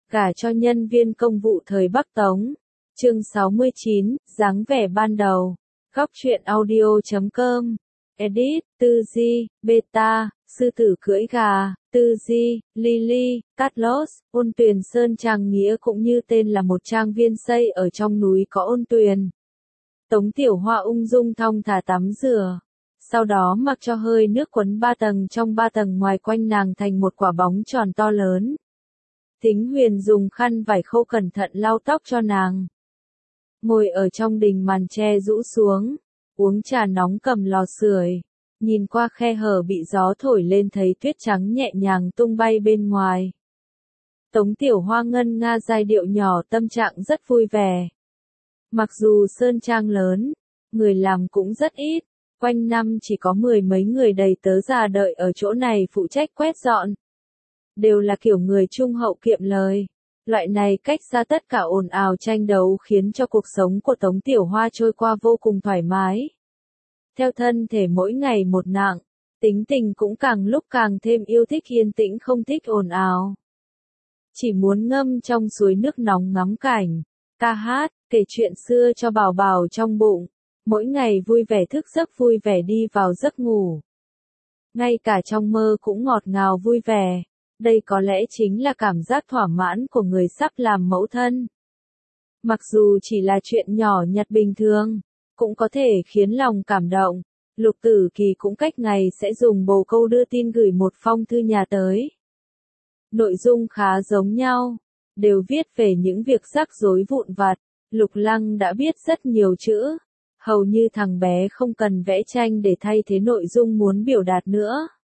Gả cho nhân viên công vụ thời Bắc Tống. Chương 69, dáng vẻ ban đầu. Góc truyện audio.com. Edit, Tư Di, Beta, Sư tử cưỡi gà, Tư Di, Lily, Carlos, Ôn Tuyền Sơn Trang nghĩa cũng như tên là một trang viên xây ở trong núi có ôn tuyền. Tống Tiểu Hoa ung dung thong thả tắm rửa. Sau đó mặc cho hơi nước quấn 3 tầng trong 3 tầng ngoài quanh nàng thành một quả bóng tròn to lớn. Thính Huyền dùng khăn vải khô cẩn thận lau tóc cho nàng. Ngồi ở trong đình màn tre rũ xuống, uống trà nóng cầm lò sưởi, nhìn qua khe hở bị gió thổi lên thấy tuyết trắng nhẹ nhàng tung bay bên ngoài. Tống Tiểu Hoa ngân nga giai điệu nhỏ tâm trạng rất vui vẻ. Mặc dù sơn trang lớn, người làm cũng rất ít, quanh năm chỉ có 10 mấy người đầy tớ già đợi ở chỗ này phụ trách quét dọn. Đều là kiểu người trung hậu kiệm lời. Loại này cách xa tất cả ồn ào tranh đấu khiến cho cuộc sống của Tống Tiểu Hoa trôi qua vô cùng thoải mái. Theo thân thể mỗi ngày một nặng, tính tình cũng càng lúc càng thêm yêu thích yên tĩnh không thích ồn ào. Chỉ muốn ngâm trong suối nước nóng ngắm cảnh, ca hát, kể chuyện xưa cho bảo bảo trong bụng. Mỗi ngày vui vẻ thức giấc vui vẻ đi vào giấc ngủ. Ngay cả trong mơ cũng ngọt ngào vui vẻ. Đây có lẽ chính là cảm giác thỏa mãn của người sắp làm mẫu thân. Mặc dù chỉ là chuyện nhỏ nhặt bình thường, cũng có thể khiến lòng cảm động. Lục Tử Kỳ cũng cách ngày sẽ dùng bồ câu đưa tin gửi một phong thư nhà tới. Nội dung khá giống nhau, đều viết về những việc rắc rối vụn vặt. Lục Lăng đã biết rất nhiều chữ, hầu như thằng bé không cần vẽ tranh để thay thế nội dung muốn biểu đạt nữa.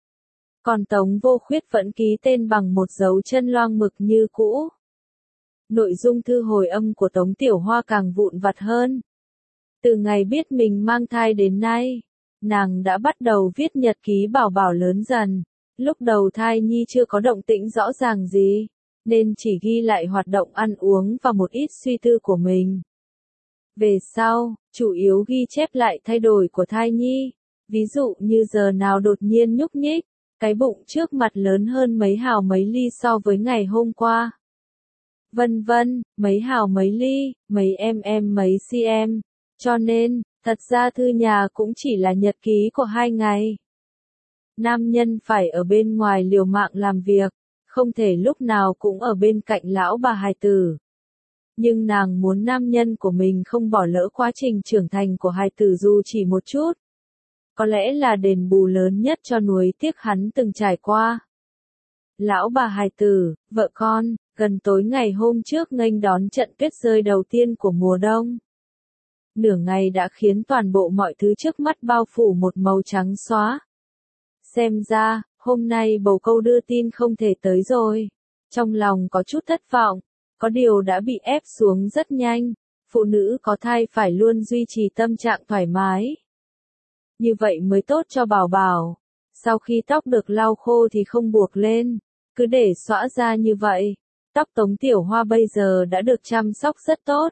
Còn Tống Vô Khuyết vẫn ký tên bằng một dấu chân loang mực như cũ. Nội dung thư hồi âm của Tống Tiểu Hoa càng vụn vặt hơn. Từ ngày biết mình mang thai đến nay, nàng đã bắt đầu viết nhật ký bảo bảo lớn dần. Lúc đầu thai nhi chưa có động tĩnh rõ ràng gì, nên chỉ ghi lại hoạt động ăn uống và một ít suy tư của mình. Về sau, chủ yếu ghi chép lại thay đổi của thai nhi, ví dụ như giờ nào đột nhiên nhúc nhích. Cái bụng trước mặt lớn hơn mấy hào mấy ly so với ngày hôm qua. Vân vân, mấy hào mấy ly, mấy mấy cm. Cho nên, thật ra thư nhà cũng chỉ là nhật ký của 2 ngày. Nam nhân phải ở bên ngoài liều mạng làm việc, không thể lúc nào cũng ở bên cạnh lão bà hài tử. Nhưng nàng muốn nam nhân của mình không bỏ lỡ quá trình trưởng thành của hài tử dù chỉ một chút. Có lẽ là đền bù lớn nhất cho nuối tiếc hắn từng trải qua. Lão bà hài tử, vợ con, gần tối ngày hôm trước nghênh đón trận tuyết rơi đầu tiên của mùa đông. Nửa ngày đã khiến toàn bộ mọi thứ trước mắt bao phủ một màu trắng xóa. Xem ra, hôm nay bầu câu đưa tin không thể tới rồi. Trong lòng có chút thất vọng, có điều đã bị ép xuống rất nhanh. Phụ nữ có thai phải luôn duy trì tâm trạng thoải mái. Như vậy mới tốt cho bảo bảo. Sau khi tóc được lau khô thì không buộc lên, cứ để xõa ra như vậy. Tóc Tống Tiểu Hoa bây giờ đã được chăm sóc rất tốt.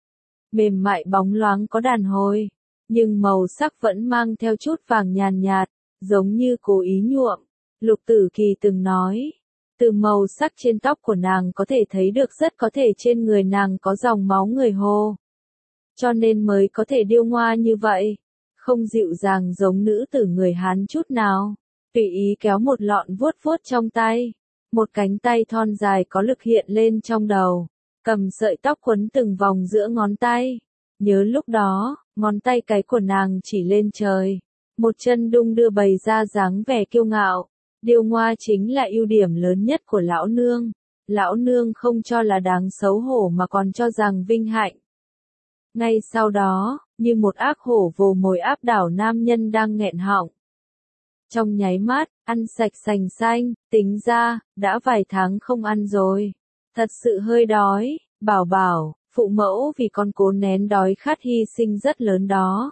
Mềm mại bóng loáng có đàn hồi, nhưng màu sắc vẫn mang theo chút vàng nhàn nhạt, giống như cố ý nhuộm. Lục Tử Kỳ từng nói, từ màu sắc trên tóc của nàng có thể thấy được rất có thể trên người nàng có dòng máu người Hồ. Cho nên mới có thể điêu ngoa như vậy. Không dịu dàng giống nữ tử người Hán chút nào, tùy ý kéo một lọn vuốt vuốt trong tay, một cánh tay thon dài có lực hiện lên trong đầu, cầm sợi tóc quấn từng vòng giữa ngón tay. Nhớ lúc đó, ngón tay cái của nàng chỉ lên trời, một chân đung đưa bày ra dáng vẻ kiêu ngạo. Điêu ngoa chính là ưu điểm lớn nhất của lão nương. Lão nương không cho là đáng xấu hổ mà còn cho rằng vinh hạnh. Ngay sau đó, như một ác hổ vồ mồi áp đảo nam nhân đang nghẹn họng. Trong nháy mắt, ăn sạch sành xanh, tính ra, đã vài tháng không ăn rồi. Thật sự hơi đói, bảo bảo, phụ mẫu vì con cố nén đói khát hy sinh rất lớn đó.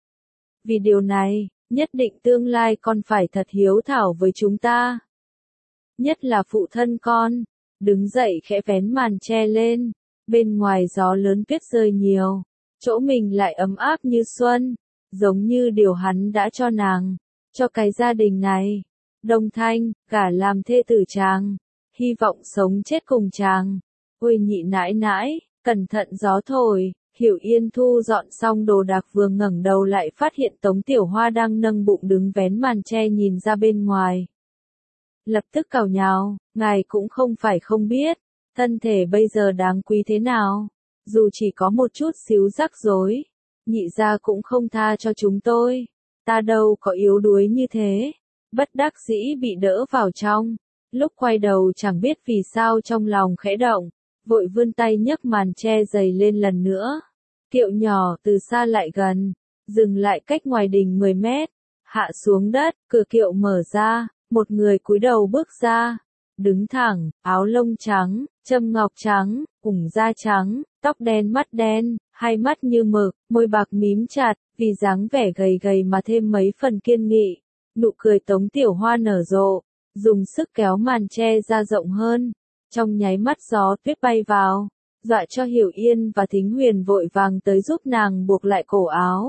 Vì điều này, nhất định tương lai con phải thật hiếu thảo với chúng ta. Nhất là phụ thân con, đứng dậy khẽ vén màn che lên, bên ngoài gió lớn tuyết rơi nhiều. Chỗ mình lại ấm áp như xuân, giống như điều hắn đã cho nàng, cho cái gia đình này. Đồng Thanh, cả làm thê tử chàng, hy vọng sống chết cùng chàng. Ôi nhị nãi nãi, cẩn thận gió thổi. Hiểu Yên thu dọn xong đồ đạc vừa ngẩng đầu lại phát hiện Tống Tiểu Hoa đang nâng bụng đứng vén màn che nhìn ra bên ngoài. Lập tức càu nhào, ngài cũng không phải không biết, thân thể bây giờ đáng quý thế nào, dù chỉ có một chút xíu rắc rối, nhị gia cũng không tha cho chúng tôi, ta đâu có yếu đuối như thế, bất đắc dĩ bị đỡ vào trong, lúc quay đầu chẳng biết vì sao trong lòng khẽ động, vội vươn tay nhấc màn che dày lên lần nữa, kiệu nhỏ từ xa lại gần, dừng lại cách ngoài đình 10 mét, hạ xuống đất, cửa kiệu mở ra. Một người cúi đầu bước ra, đứng thẳng, áo lông trắng, châm ngọc trắng, ủng da trắng, tóc đen mắt đen, hai mắt như mực, môi bạc mím chặt, vì dáng vẻ gầy gầy mà thêm mấy phần kiên nghị. Nụ cười Tống Tiểu Hoa nở rộ, dùng sức kéo màn che ra rộng hơn, trong nháy mắt gió tuyết bay vào, dọa cho Hiểu Yên và Thính Huyền vội vàng tới giúp nàng buộc lại cổ áo.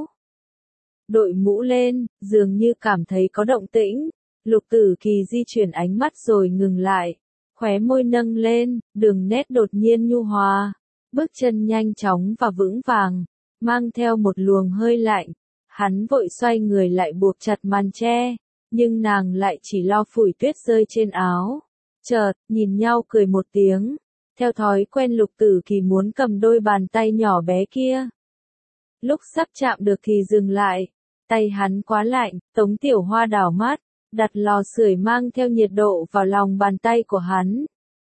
Đội mũ lên, dường như cảm thấy có động tĩnh. Lục Tử Kỳ di chuyển ánh mắt rồi ngừng lại, khóe môi nâng lên, đường nét đột nhiên nhu hòa, bước chân nhanh chóng và vững vàng, mang theo một luồng hơi lạnh. Hắn vội xoay người lại buộc chặt màn che, nhưng nàng lại chỉ lo phủi tuyết rơi trên áo. Chợt, nhìn nhau cười một tiếng, theo thói quen Lục Tử Kỳ muốn cầm đôi bàn tay nhỏ bé kia. Lúc sắp chạm được thì dừng lại, tay hắn quá lạnh, Tống Tiểu Hoa đảo mắt. Đặt lò sưởi mang theo nhiệt độ vào lòng bàn tay của hắn.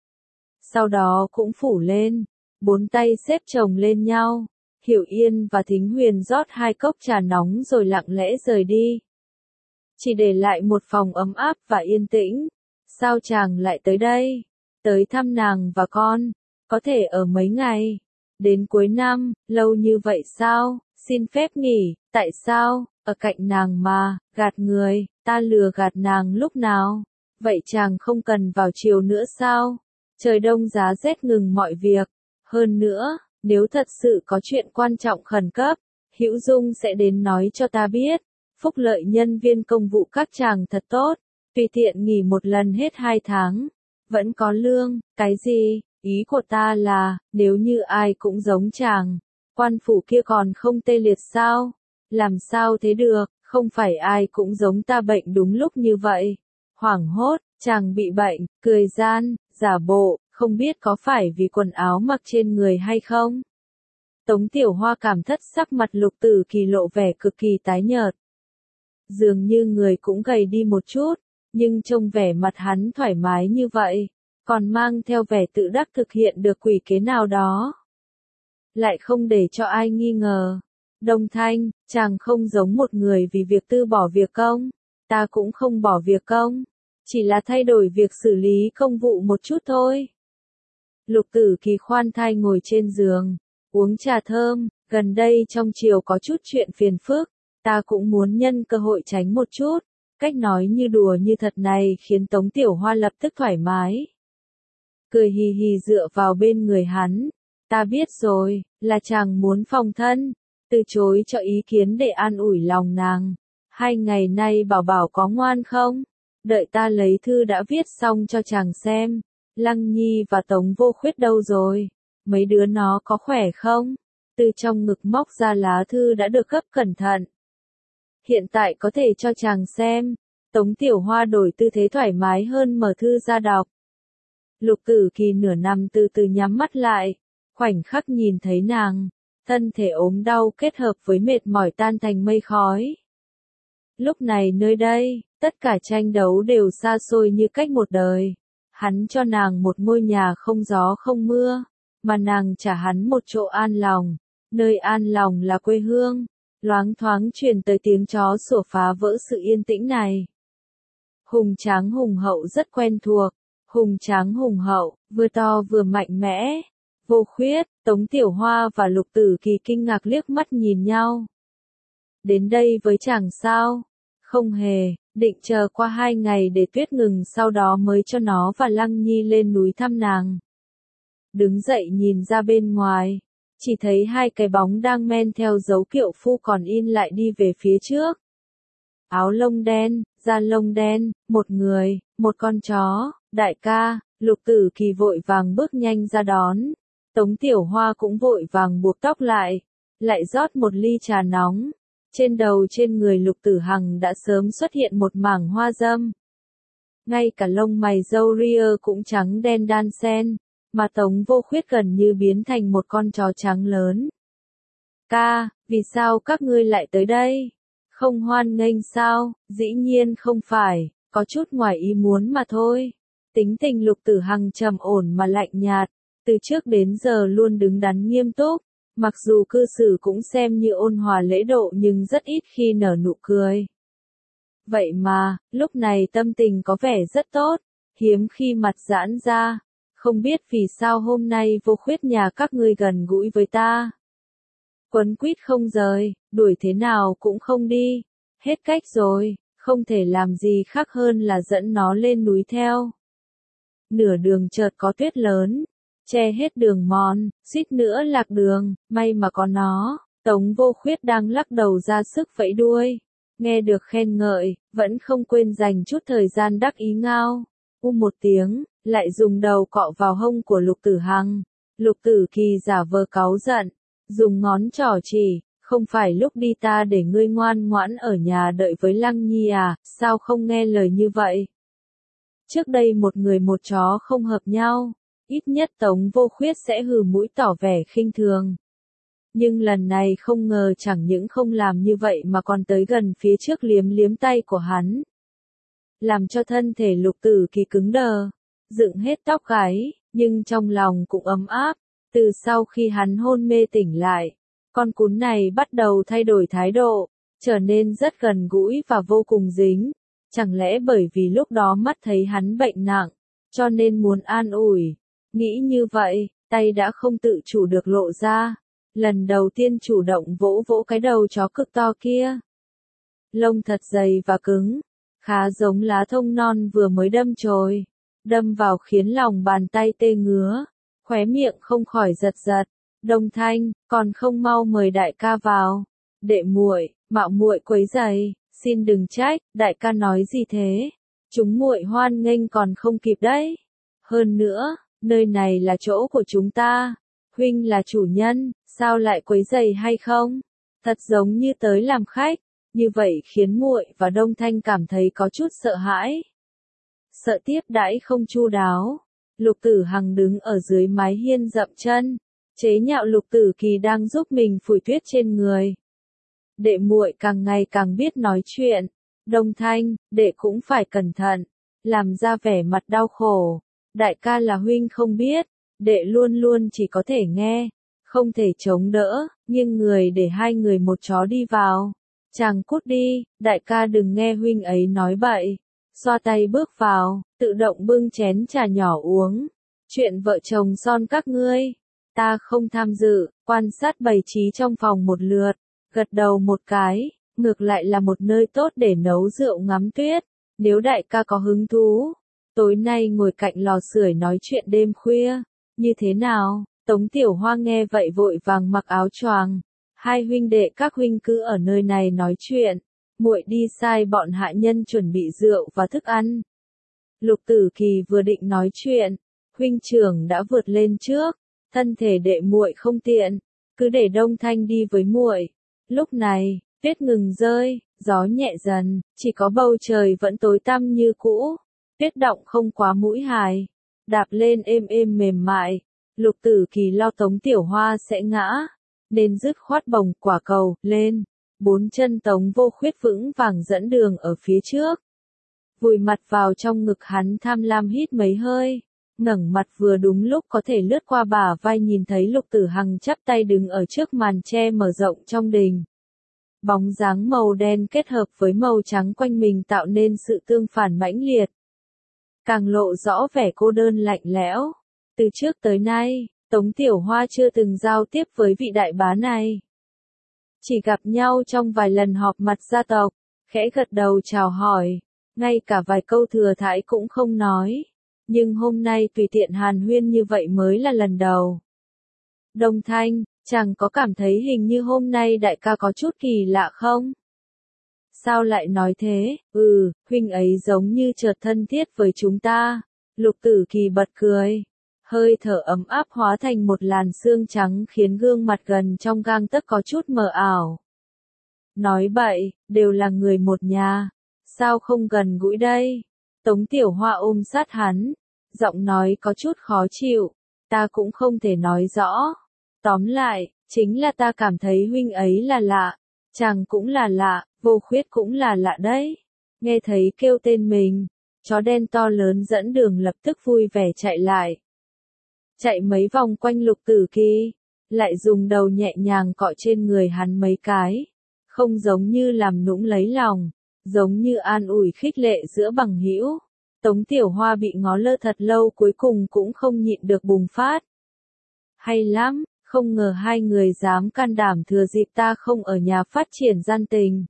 Sau đó cũng phủ lên, 4 tay xếp chồng lên nhau, Hiểu Yên và Thính Huyền rót 2 cốc trà nóng rồi lặng lẽ rời đi. Chỉ để lại một phòng ấm áp và yên tĩnh. Sao chàng lại tới đây? Tới thăm nàng và con, có thể ở mấy ngày. Đến cuối năm, lâu như vậy sao? Xin phép nghỉ, tại sao? Ở cạnh nàng mà, gạt người, ta lừa gạt nàng lúc nào? Vậy chàng không cần vào chiều nữa sao? Trời đông giá rét ngừng mọi việc. Hơn nữa, nếu thật sự có chuyện quan trọng khẩn cấp, Hữu Dung sẽ đến nói cho ta biết. Phúc lợi nhân viên công vụ các chàng thật tốt, tùy tiện nghỉ một lần hết 2 tháng. Vẫn có lương, cái gì? Ý của ta là, nếu như ai cũng giống chàng, quan phủ kia còn không tê liệt sao? Làm sao thế được, không phải ai cũng giống ta bệnh đúng lúc như vậy. Hoảng hốt, chàng bị bệnh, cười gian, giả bộ, không biết có phải vì quần áo mặc trên người hay không. Tống Tiểu Hoa cảm thất sắc mặt Lục Tử Kỳ lộ vẻ cực kỳ tái nhợt. Dường như người cũng gầy đi một chút, nhưng trông vẻ mặt hắn thoải mái như vậy, còn mang theo vẻ tự đắc thực hiện được quỷ kế nào đó. Lại không để cho ai nghi ngờ. Đông Thanh, chàng không giống một người vì việc từ bỏ việc công, ta cũng không bỏ việc công, chỉ là thay đổi việc xử lý công vụ một chút thôi. Lục Tử Kỳ khoan thai ngồi trên giường, uống trà thơm, gần đây trong triều có chút chuyện phiền phức, ta cũng muốn nhân cơ hội tránh một chút. Cách nói như đùa như thật này khiến Tống Tiểu Hoa lập tức thoải mái. Cười hì hì dựa vào bên người hắn, ta biết rồi, là chàng muốn phòng thân. Từ chối cho ý kiến để an ủi lòng nàng. 2 ngày nay bảo bảo có ngoan không? Đợi ta lấy thư đã viết xong cho chàng xem. Lăng Nhi và Tống Vô Khuyết đâu rồi? Mấy đứa nó có khỏe không? Từ trong ngực móc ra lá thư đã được gấp cẩn thận. Hiện tại có thể cho chàng xem. Tống Tiểu Hoa đổi tư thế thoải mái hơn mở thư ra đọc. Lục Tử Kỳ nửa nằm từ từ nhắm mắt lại. Khoảnh khắc nhìn thấy nàng. Thân thể ốm đau kết hợp với mệt mỏi tan thành mây khói. Lúc này nơi đây, tất cả tranh đấu đều xa xôi như cách một đời. Hắn cho nàng một ngôi nhà không gió không mưa, mà nàng trả hắn một chỗ an lòng. Nơi an lòng là quê hương. Loáng thoáng truyền tới tiếng chó sủa phá vỡ sự yên tĩnh này. Hùng tráng hùng hậu rất quen thuộc. Hùng tráng hùng hậu, vừa to vừa mạnh mẽ. Vô Khuyết, Tống Tiểu Hoa và Lục Tử Kỳ kinh ngạc liếc mắt nhìn nhau. Đến đây với chàng sao? Không hề, định chờ qua 2 ngày để tuyết ngừng sau đó mới cho nó và Lăng Nhi lên núi thăm nàng. Đứng dậy nhìn ra bên ngoài, chỉ thấy 2 cái bóng đang men theo dấu kiệu phu còn in lại đi về phía trước. Áo lông đen, da lông đen, một người, một con chó, Đại ca, Lục Tử Kỳ vội vàng bước nhanh ra đón. Tống Tiểu Hoa cũng vội vàng buộc tóc lại rót một ly trà nóng. Trên đầu trên người Lục Tử Hằng đã sớm xuất hiện một mảng hoa râm. Ngay cả lông mày râu ria cũng trắng đen đan xen, mà Tống Vô Khuyết gần như biến thành một con chó trắng lớn. Ca, vì sao các ngươi lại tới đây? Không hoan nghênh sao? Dĩ nhiên không phải, có chút ngoài ý muốn mà thôi. Tính tình Lục Tử Hằng trầm ổn mà lạnh nhạt, từ trước đến giờ luôn đứng đắn nghiêm túc, mặc dù cư xử cũng xem như ôn hòa lễ độ nhưng rất ít khi nở nụ cười. Vậy mà, lúc này tâm tình có vẻ rất tốt, hiếm khi mặt giãn ra, không biết vì sao hôm nay Vô Khuyết nhà các ngươi gần gũi với ta. Quấn quýt không rời, đuổi thế nào cũng không đi, hết cách rồi, không thể làm gì khác hơn là dẫn nó lên núi theo. Nửa đường chợt có tuyết lớn, che hết đường mòn, suýt nữa lạc đường, may mà có nó. Tống Vô Khuyết đang lắc đầu ra sức vẫy đuôi, nghe được khen ngợi, vẫn không quên dành chút thời gian đắc ý ngao. Một tiếng, lại dùng đầu cọ vào hông của Lục Tử Hằng. Lục Tử Kỳ giả vờ cáu giận, dùng ngón trỏ chỉ, không phải lúc đi ta để ngươi ngoan ngoãn ở nhà đợi với Lăng Nhi à, sao không nghe lời như vậy? Trước đây một người một chó không hợp nhau, ít nhất Tống Vô Khuyết sẽ hừ mũi tỏ vẻ khinh thường. Nhưng lần này không ngờ chẳng những không làm như vậy mà còn tới gần phía trước liếm liếm tay của hắn. Làm cho thân thể Lục Tử Kỳ cứng đờ, dựng hết tóc gáy, nhưng trong lòng cũng ấm áp. Từ sau khi hắn hôn mê tỉnh lại, con cún này bắt đầu thay đổi thái độ, trở nên rất gần gũi và vô cùng dính. Chẳng lẽ bởi vì lúc đó mắt thấy hắn bệnh nặng, cho nên muốn an ủi. Nghĩ như vậy, tay đã không tự chủ được lộ ra. Lần đầu tiên chủ động vỗ vỗ cái đầu chó cực to kia. Lông thật dày và cứng, khá giống lá thông non vừa mới đâm chồi. Đâm vào khiến lòng bàn tay tê ngứa, khóe miệng không khỏi giật giật. Đông Thanh, còn không mau mời đại ca vào. Đệ muội, mạo muội quấy rầy, xin đừng trách, đại ca nói gì thế? Chúng muội hoan nghênh còn không kịp đấy. Hơn nữa, nơi này là chỗ của chúng ta. Huynh là chủ nhân, sao lại quấy rầy hay không? Thật giống như tới làm khách, như vậy khiến muội và Đông Thanh cảm thấy có chút sợ hãi. Sợ tiếp đãi không chu đáo. Lục Tử Hằng đứng ở dưới mái hiên dậm chân, chế nhạo Lục Tử Kỳ đang giúp mình phủi tuyết trên người. Đệ muội càng ngày càng biết nói chuyện. Đông Thanh, đệ cũng phải cẩn thận, làm ra vẻ mặt đau khổ. Đại ca là huynh không biết, đệ luôn luôn chỉ có thể nghe, không thể chống đỡ, nhưng người để hai người một chó đi vào. Chàng cút đi, đại ca đừng nghe huynh ấy nói bậy. Xoa tay bước vào, tự động bưng chén trà nhỏ uống. Chuyện vợ chồng son các ngươi, ta không tham dự, quan sát bày trí trong phòng một lượt, gật đầu một cái, ngược lại là một nơi tốt để nấu rượu ngắm tuyết. Nếu đại ca có hứng thú, tối nay ngồi cạnh lò sưởi nói chuyện đêm khuya, như thế nào? Tống Tiểu Hoa nghe vậy vội vàng mặc áo choàng. Hai huynh đệ các huynh cứ ở nơi này nói chuyện, muội đi sai bọn hạ nhân chuẩn bị rượu và thức ăn. Lục Tử Kỳ vừa định nói chuyện, huynh trưởng đã vượt lên trước, thân thể đệ muội không tiện, cứ để Đông Thanh đi với muội. Lúc này, tuyết ngừng rơi, gió nhẹ dần, chỉ có bầu trời vẫn tối tăm như cũ. Tuyết động không quá mũi hài, đạp lên êm êm mềm mại. Lục Tử Kỳ lo Tống Tiểu Hoa sẽ ngã, nên dứt khoát bồng quả cầu lên. Bốn chân Tống Vô Khuyết vững vàng dẫn đường ở phía trước. Vùi mặt vào trong ngực hắn tham lam hít mấy hơi, ngẩng mặt vừa đúng lúc có thể lướt qua bả vai nhìn thấy Lục Tử Hằng chắp tay đứng ở trước màn che mở rộng trong đình. Bóng dáng màu đen kết hợp với màu trắng quanh mình tạo nên sự tương phản mãnh liệt. Càng lộ rõ vẻ cô đơn lạnh lẽo. Từ trước tới nay, Tống Tiểu Hoa chưa từng giao tiếp với vị đại bá này. Chỉ gặp nhau trong vài lần họp mặt gia tộc, khẽ gật đầu chào hỏi, ngay cả vài câu thừa thãi cũng không nói. Nhưng hôm nay tùy tiện hàn huyên như vậy mới là lần đầu. Đông Thanh, chàng có cảm thấy hình như hôm nay đại ca có chút kỳ lạ không? Sao lại nói thế? Huynh ấy giống như chợt thân thiết với chúng ta. Lục Tử Kỳ bật cười. Hơi thở ấm áp hóa thành một làn sương trắng khiến gương mặt gần trong gang tấc có chút mờ ảo. Nói bậy, đều là người một nhà. Sao không gần gũi đây? Tống Tiểu Hoa ôm sát hắn. Giọng nói có chút khó chịu. Ta cũng không thể nói rõ. Tóm lại, chính là ta cảm thấy huynh ấy là lạ. Chàng cũng là lạ, Vô Khuyết cũng là lạ đấy. Nghe thấy kêu tên mình, chó đen to lớn dẫn đường lập tức vui vẻ chạy lại. Chạy mấy vòng quanh Lục Tử Kỳ, lại dùng đầu nhẹ nhàng cọ trên người hắn mấy cái. Không giống như làm nũng lấy lòng, giống như an ủi khích lệ giữa bằng hữu. Tống Tiểu Hoa bị ngó lơ thật lâu cuối cùng cũng không nhịn được bùng phát. Hay lắm, không ngờ hai người dám can đảm thừa dịp ta không ở nhà phát triển gian tình.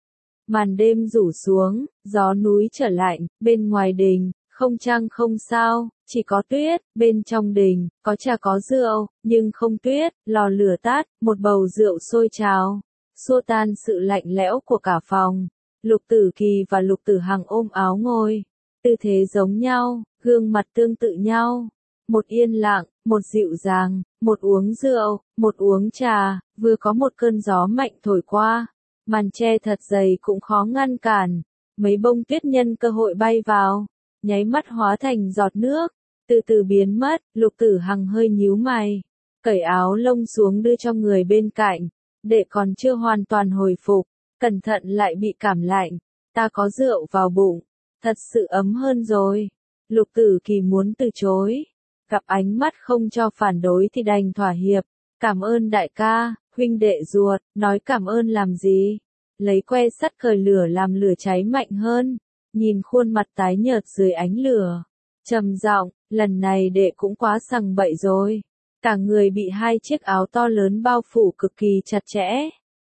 Màn đêm rủ xuống, gió núi trở lạnh, bên ngoài đình, không trăng không sao, chỉ có tuyết, bên trong đình, có trà có rượu, nhưng không tuyết, lò lửa tắt, một bầu rượu sôi trào, xua tan sự lạnh lẽo của cả phòng. Lục Tử Kỳ và Lục Tử Hằng ôm áo ngồi, tư thế giống nhau, gương mặt tương tự nhau. Một yên lặng, một dịu dàng, một uống rượu, một uống trà, vừa có một cơn gió mạnh thổi qua. Màn che thật dày cũng khó ngăn cản. Mấy bông tuyết nhân cơ hội bay vào, nháy mắt hóa thành giọt nước, từ từ biến mất. Lục Tử Hằng hơi nhíu mày, cởi áo lông xuống đưa cho người bên cạnh. Đệ còn chưa hoàn toàn hồi phục, cẩn thận lại bị cảm lạnh. Ta có rượu vào bụng, thật sự ấm hơn rồi. Lục Tử Kỳ muốn từ chối, gặp ánh mắt không cho phản đối thì đành thỏa hiệp. Cảm ơn đại ca, huynh đệ ruột, nói cảm ơn làm gì? Lấy que sắt cởi lửa làm lửa cháy mạnh hơn. Nhìn khuôn mặt tái nhợt dưới ánh lửa, trầm giọng, lần này đệ cũng quá sằng bậy rồi. Cả người bị hai chiếc áo to lớn bao phủ cực kỳ chặt chẽ.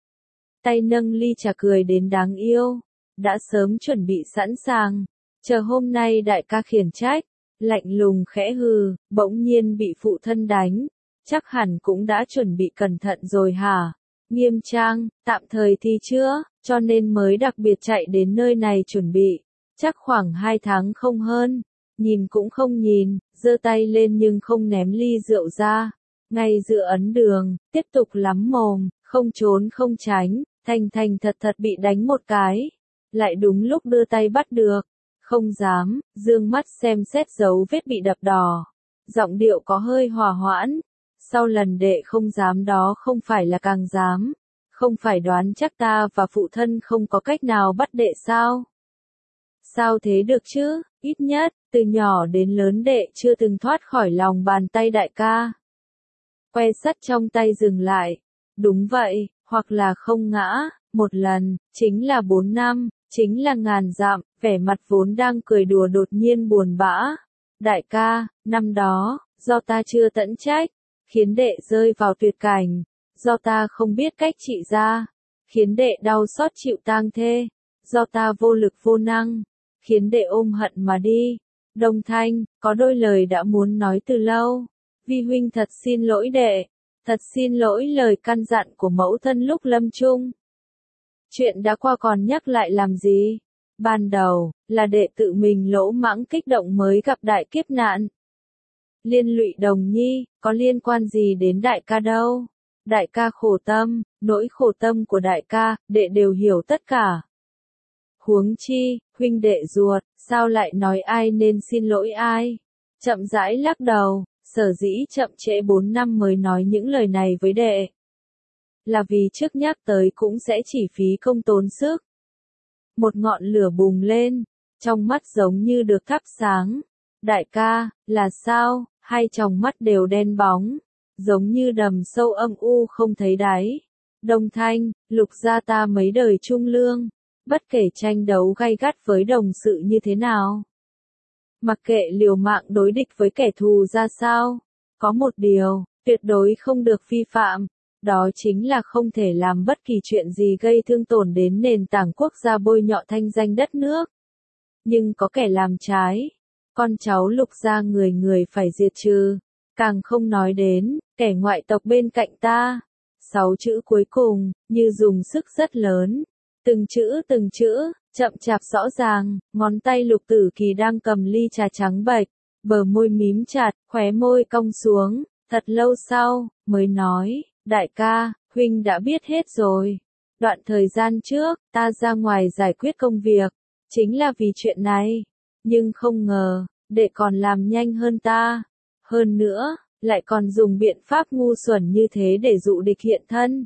Tay nâng ly trà cười đến đáng yêu, đã sớm chuẩn bị sẵn sàng, chờ hôm nay đại ca khiển trách. Lạnh lùng khẽ hừ, bỗng nhiên bị phụ thân đánh, chắc hẳn cũng đã chuẩn bị cẩn thận rồi hả? Nghiêm trang, tạm thời thì chưa, cho nên mới đặc biệt chạy đến nơi này chuẩn bị, chắc khoảng 2 tháng không hơn. Nhìn cũng không nhìn, giơ tay lên nhưng không ném ly rượu ra, ngay giữa ấn đường, tiếp tục lắm mồm, không trốn không tránh, thành thành thật thật bị đánh một cái, lại đúng lúc đưa tay bắt được. Không dám, dương mắt xem xét dấu vết bị đập đỏ. Giọng điệu có hơi hòa hoãn. Sau lần đệ không dám đó không phải là càng dám. Không phải đoán chắc ta và phụ thân không có cách nào bắt đệ sao? Sao thế được chứ, ít nhất, từ nhỏ đến lớn đệ chưa từng thoát khỏi lòng bàn tay đại ca. Que sắt trong tay dừng lại. Đúng vậy, hoặc là không ngã, một lần, chính là 4 năm. Chính là ngàn dặm, vẻ mặt vốn đang cười đùa đột nhiên buồn bã. Đại ca, năm đó, do ta chưa tận trách, khiến đệ rơi vào tuyệt cảnh, do ta không biết cách trị ra, khiến đệ đau xót chịu tang thê, do ta vô lực vô năng, khiến đệ ôm hận mà đi. Đồng Thanh, có đôi lời đã muốn nói từ lâu. Vi huynh thật xin lỗi đệ, thật xin lỗi lời căn dặn của mẫu thân lúc lâm chung. Chuyện đã qua còn nhắc lại làm gì? Ban đầu, là đệ tự mình lỗ mãng kích động mới gặp đại kiếp nạn. Liên lụy Đồng Nhi, có liên quan gì đến đại ca đâu? Đại ca khổ tâm, nỗi khổ tâm của đại ca, đệ đều hiểu tất cả. Huống chi, huynh đệ ruột, sao lại nói ai nên xin lỗi ai? Chậm rãi lắc đầu, sở dĩ chậm trễ 4 năm mới nói những lời này với đệ. Là vì trước nhắc tới cũng sẽ chỉ phí công tốn sức. Một ngọn lửa bùng lên, trong mắt giống như được thắp sáng. Đại ca, là sao? Hai tròng mắt đều đen bóng, giống như đầm sâu âm u không thấy đáy. Đồng Thanh, Lục gia ta mấy đời trung lương, bất kể tranh đấu gay gắt với đồng sự như thế nào, mặc kệ liều mạng đối địch với kẻ thù ra sao, có một điều, tuyệt đối không được vi phạm. Đó chính là không thể làm bất kỳ chuyện gì gây thương tổn đến nền tảng quốc gia, bôi nhọ thanh danh đất nước. Nhưng có kẻ làm trái, con cháu Lục gia người người phải diệt trừ. Càng không nói đến, kẻ ngoại tộc bên cạnh ta. 6 chữ cuối cùng, như dùng sức rất lớn. Từng chữ, chậm chạp rõ ràng, ngón tay Lục Tử Kỳ đang cầm ly trà trắng bệch, bờ môi mím chặt, khóe môi cong xuống, thật lâu sau, mới nói, đại ca, huynh đã biết hết rồi. Đoạn thời gian trước, ta ra ngoài giải quyết công việc, chính là vì chuyện này. Nhưng không ngờ, đệ còn làm nhanh hơn ta. Hơn nữa, lại còn dùng biện pháp ngu xuẩn như thế để dụ địch hiện thân.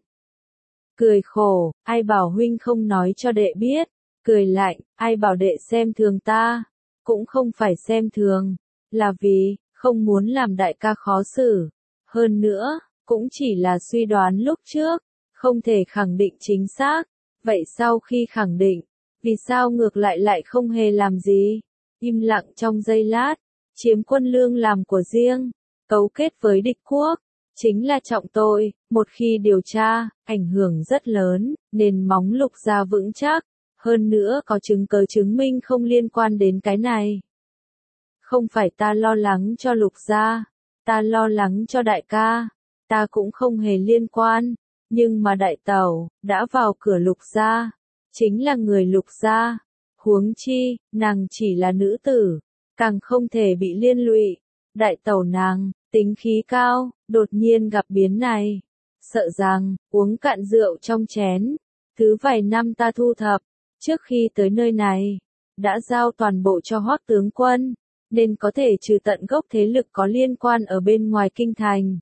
Cười khổ, ai bảo huynh không nói cho đệ biết. Cười lạnh, ai bảo đệ xem thường ta. Cũng không phải xem thường, là vì, không muốn làm đại ca khó xử. Hơn nữa, cũng chỉ là suy đoán lúc trước, không thể khẳng định chính xác. Vậy sau khi khẳng định, vì sao ngược lại lại không hề làm gì? Im lặng trong giây lát, chiếm quân lương làm của riêng, cấu kết với địch quốc, chính là trọng tội, một khi điều tra, ảnh hưởng rất lớn, nền móng Lục gia vững chắc, hơn nữa có chứng cứ chứng minh không liên quan đến cái này. Không phải ta lo lắng cho Lục gia, ta lo lắng cho đại ca, ta cũng không hề liên quan, nhưng mà đại tẩu, đã vào cửa Lục gia, chính là người Lục gia, huống chi, nàng chỉ là nữ tử, càng không thể bị liên lụy. Đại tẩu nàng, tính khí cao, đột nhiên gặp biến này. Sợ rằng, uống cạn rượu trong chén. Thứ vài năm ta thu thập, trước khi tới nơi này, đã giao toàn bộ cho Hoắc tướng quân, nên có thể trừ tận gốc thế lực có liên quan ở bên ngoài kinh thành.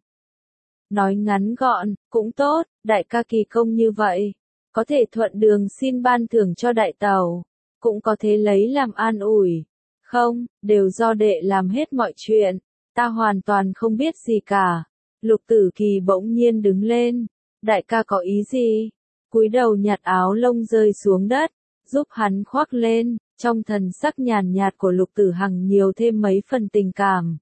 Nói ngắn gọn, cũng tốt, đại ca kỳ công như vậy, có thể thuận đường xin ban thưởng cho đại tẩu, cũng có thể lấy làm an ủi. Không, đều do đệ làm hết mọi chuyện, ta hoàn toàn không biết gì cả. Lục Tử Kỳ bỗng nhiên đứng lên, đại ca có ý gì? Cúi đầu nhặt áo lông rơi xuống đất, giúp hắn khoác lên, trong thần sắc nhàn nhạt của Lục Tử Hằng nhiều thêm mấy phần tình cảm.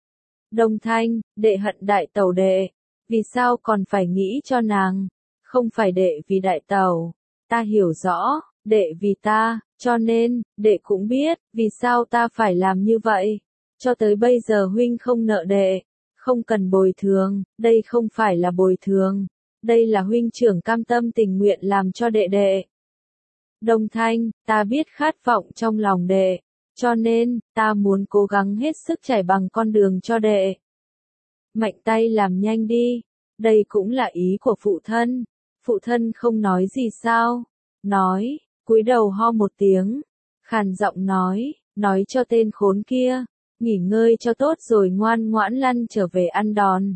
Đông Thanh, đệ hận đại tẩu đệ, vì sao còn phải nghĩ cho nàng? Không phải đệ vì đại tẩu, ta hiểu rõ, đệ vì ta, cho nên, đệ cũng biết, vì sao ta phải làm như vậy. Cho tới bây giờ huynh không nợ đệ, không cần bồi thường, đây không phải là bồi thường, đây là huynh trưởng cam tâm tình nguyện làm cho đệ đệ. Đông Thanh, ta biết khát vọng trong lòng đệ, cho nên, ta muốn cố gắng hết sức trải bằng con đường cho đệ. Mạnh tay làm nhanh đi, đây cũng là ý của phụ thân. Phụ thân không nói gì sao? Nói, cúi đầu ho một tiếng, khàn giọng nói cho tên khốn kia, nghỉ ngơi cho tốt rồi ngoan ngoãn lăn trở về ăn đòn.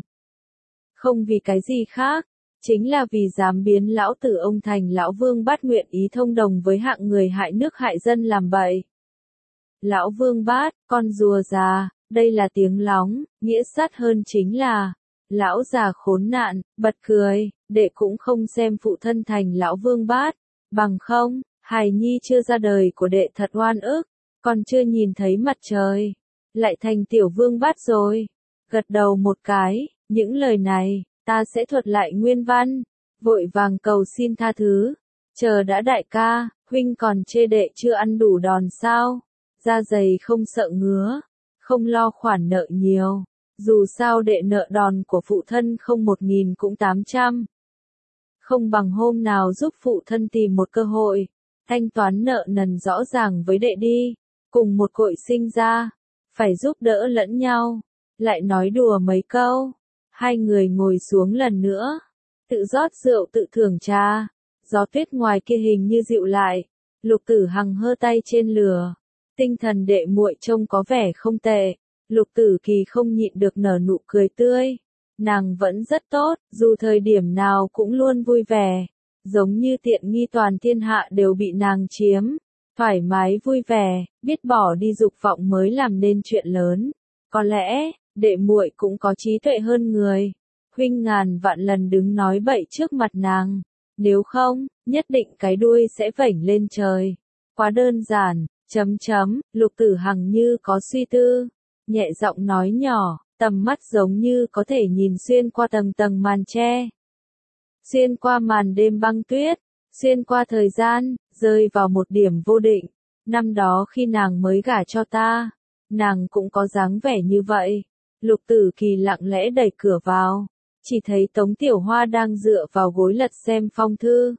Không vì cái gì khác, chính là vì dám biến lão tử ông thành lão vương bát nguyện ý thông đồng với hạng người hại nước hại dân làm bậy. Lão vương bát, con rùa già, đây là tiếng lóng, nghĩa sát hơn chính là, lão già khốn nạn, bật cười, đệ cũng không xem phụ thân thành lão vương bát, bằng không, hài nhi chưa ra đời của đệ thật oan ức, còn chưa nhìn thấy mặt trời, lại thành tiểu vương bát rồi. Gật đầu một cái, những lời này, ta sẽ thuật lại nguyên văn, vội vàng cầu xin tha thứ. Chờ đã đại ca, huynh còn chê đệ chưa ăn đủ đòn sao? Da dày không sợ ngứa, không lo khoản nợ nhiều. Dù sao đệ nợ đòn của phụ thân không 1.000 cũng 800. Không bằng hôm nào giúp phụ thân tìm một cơ hội, thanh toán nợ nần rõ ràng với đệ đi, cùng một cội sinh ra, phải giúp đỡ lẫn nhau. Lại nói đùa mấy câu, hai người ngồi xuống lần nữa, tự rót rượu tự thưởng trà, gió tuyết ngoài kia hình như dịu lại, Lục Tử Hằng hơ tay trên lửa, tinh thần đệ muội trông có vẻ không tệ. Lục Tử Kỳ không nhịn được nở nụ cười tươi. Nàng vẫn rất tốt, dù thời điểm nào cũng luôn vui vẻ. Giống như tiện nghi toàn thiên hạ đều bị nàng chiếm. Thoải mái vui vẻ, biết bỏ đi dục vọng mới làm nên chuyện lớn. Có lẽ, đệ muội cũng có trí tuệ hơn người. Huynh ngàn vạn lần đứng nói bậy trước mặt nàng. Nếu không, nhất định cái đuôi sẽ vểnh lên trời. Quá đơn giản, Lục Tử Hằng như có suy tư. Nhẹ giọng nói nhỏ, tầm mắt giống như có thể nhìn xuyên qua tầng tầng màn tre. Xuyên qua màn đêm băng tuyết, xuyên qua thời gian, rơi vào một điểm vô định. Năm đó khi nàng mới gả cho ta, nàng cũng có dáng vẻ như vậy. Lục Tử Kỳ lặng lẽ đẩy cửa vào, chỉ thấy Tống Tiểu Hoa đang dựa vào gối lật xem phong thư.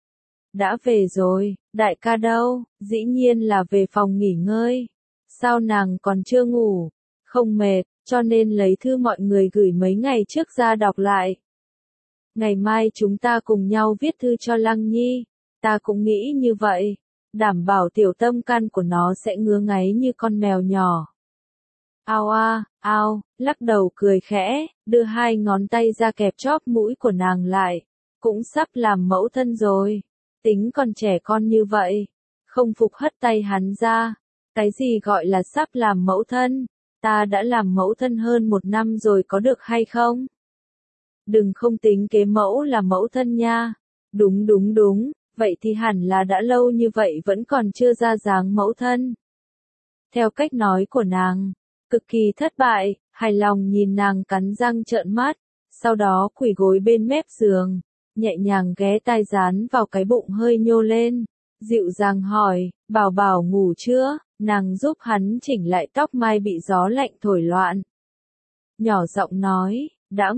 Đã về rồi, đại ca đâu? Dĩ nhiên là về phòng nghỉ ngơi. Sao nàng còn chưa ngủ? Không mệt, cho nên lấy thư mọi người gửi mấy ngày trước ra đọc lại. Ngày mai chúng ta cùng nhau viết thư cho Lăng Nhi, ta cũng nghĩ như vậy, đảm bảo tiểu tâm can của nó sẽ ngứa ngáy như con mèo nhỏ. Ao a, ao, lắc đầu cười khẽ, đưa hai ngón tay ra kẹp chóp mũi của nàng lại, cũng sắp làm mẫu thân rồi, tính còn trẻ con như vậy, không phục hất tay hắn ra, cái gì gọi là sắp làm mẫu thân, ta đã làm mẫu thân hơn 1 năm rồi có được hay không? Đừng không tính kế mẫu là mẫu thân nha, đúng, vậy thì hẳn là đã lâu như vậy vẫn còn chưa ra dáng mẫu thân. Theo cách nói của nàng, cực kỳ thất bại, hài lòng nhìn nàng cắn răng trợn mắt, sau đó quỳ gối bên mép giường, nhẹ nhàng ghé tai dán vào cái bụng hơi nhô lên, dịu dàng hỏi, bảo bảo ngủ chưa, nàng giúp hắn chỉnh lại tóc mai bị gió lạnh thổi loạn. Nhỏ giọng nói, đã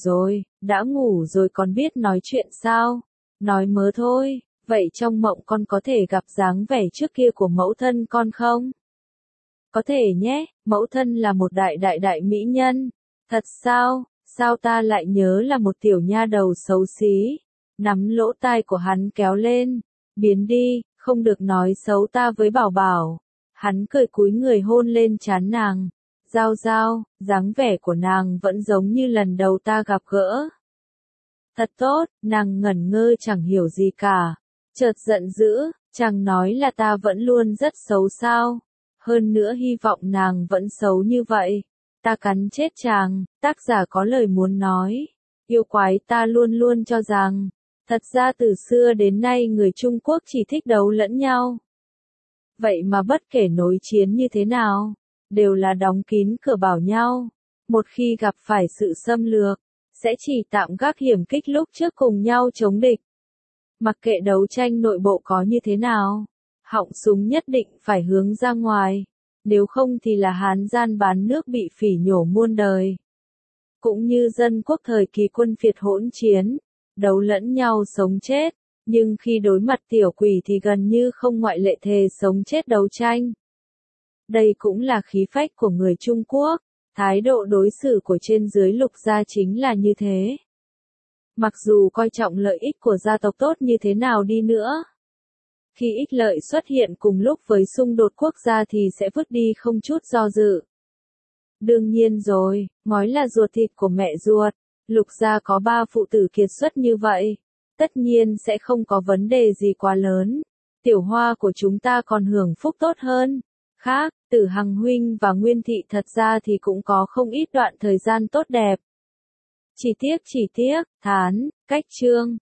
ngủ rồi còn biết nói chuyện sao, nói mớ thôi, vậy trong mộng con có thể gặp dáng vẻ trước kia của mẫu thân con không? Có thể nhé, mẫu thân là một đại mỹ nhân. Thật sao, sao ta lại nhớ là một tiểu nha đầu xấu xí. Nắm lỗ tai của hắn kéo lên. Biến đi, không được nói xấu ta với bảo bảo. Hắn cười cúi người hôn lên trán nàng. Giao giao, dáng vẻ của nàng vẫn giống như lần đầu ta gặp gỡ. Thật tốt, nàng ngẩn ngơ chẳng hiểu gì cả. Chợt giận dữ, chàng nói là ta vẫn luôn rất xấu sao. Hơn nữa hy vọng nàng vẫn xấu như vậy. Ta cắn chết chàng, tác giả có lời muốn nói. Yêu quái ta luôn luôn cho rằng, thật ra từ xưa đến nay người Trung Quốc chỉ thích đấu lẫn nhau. Vậy mà bất kể nối chiến như thế nào, đều là đóng kín cửa bảo nhau. Một khi gặp phải sự xâm lược, sẽ chỉ tạm gác hiểm kích lúc trước cùng nhau chống địch. Mặc kệ đấu tranh nội bộ có như thế nào, họng súng nhất định phải hướng ra ngoài, nếu không thì là Hán gian bán nước bị phỉ nhổ muôn đời. Cũng như dân quốc thời kỳ quân phiệt hỗn chiến, đấu lẫn nhau sống chết, nhưng khi đối mặt tiểu quỷ thì gần như không ngoại lệ thề sống chết đấu tranh. Đây cũng là khí phách của người Trung Quốc, thái độ đối xử của trên dưới lục gia chính là như thế. Mặc dù coi trọng lợi ích của gia tộc tốt như thế nào đi nữa, khi ích lợi xuất hiện cùng lúc với xung đột quốc gia thì sẽ vứt đi không chút do dự. Đương nhiên rồi, ngói là ruột thịt của mẹ ruột, lục gia có 3 phụ tử kiệt xuất như vậy, tất nhiên sẽ không có vấn đề gì quá lớn. Tiểu Hoa của chúng ta còn hưởng phúc tốt hơn. Khác, Tử Hằng huynh và Nguyên thị thật ra thì cũng có không ít đoạn thời gian tốt đẹp. Chỉ tiếc, thán, cách chương.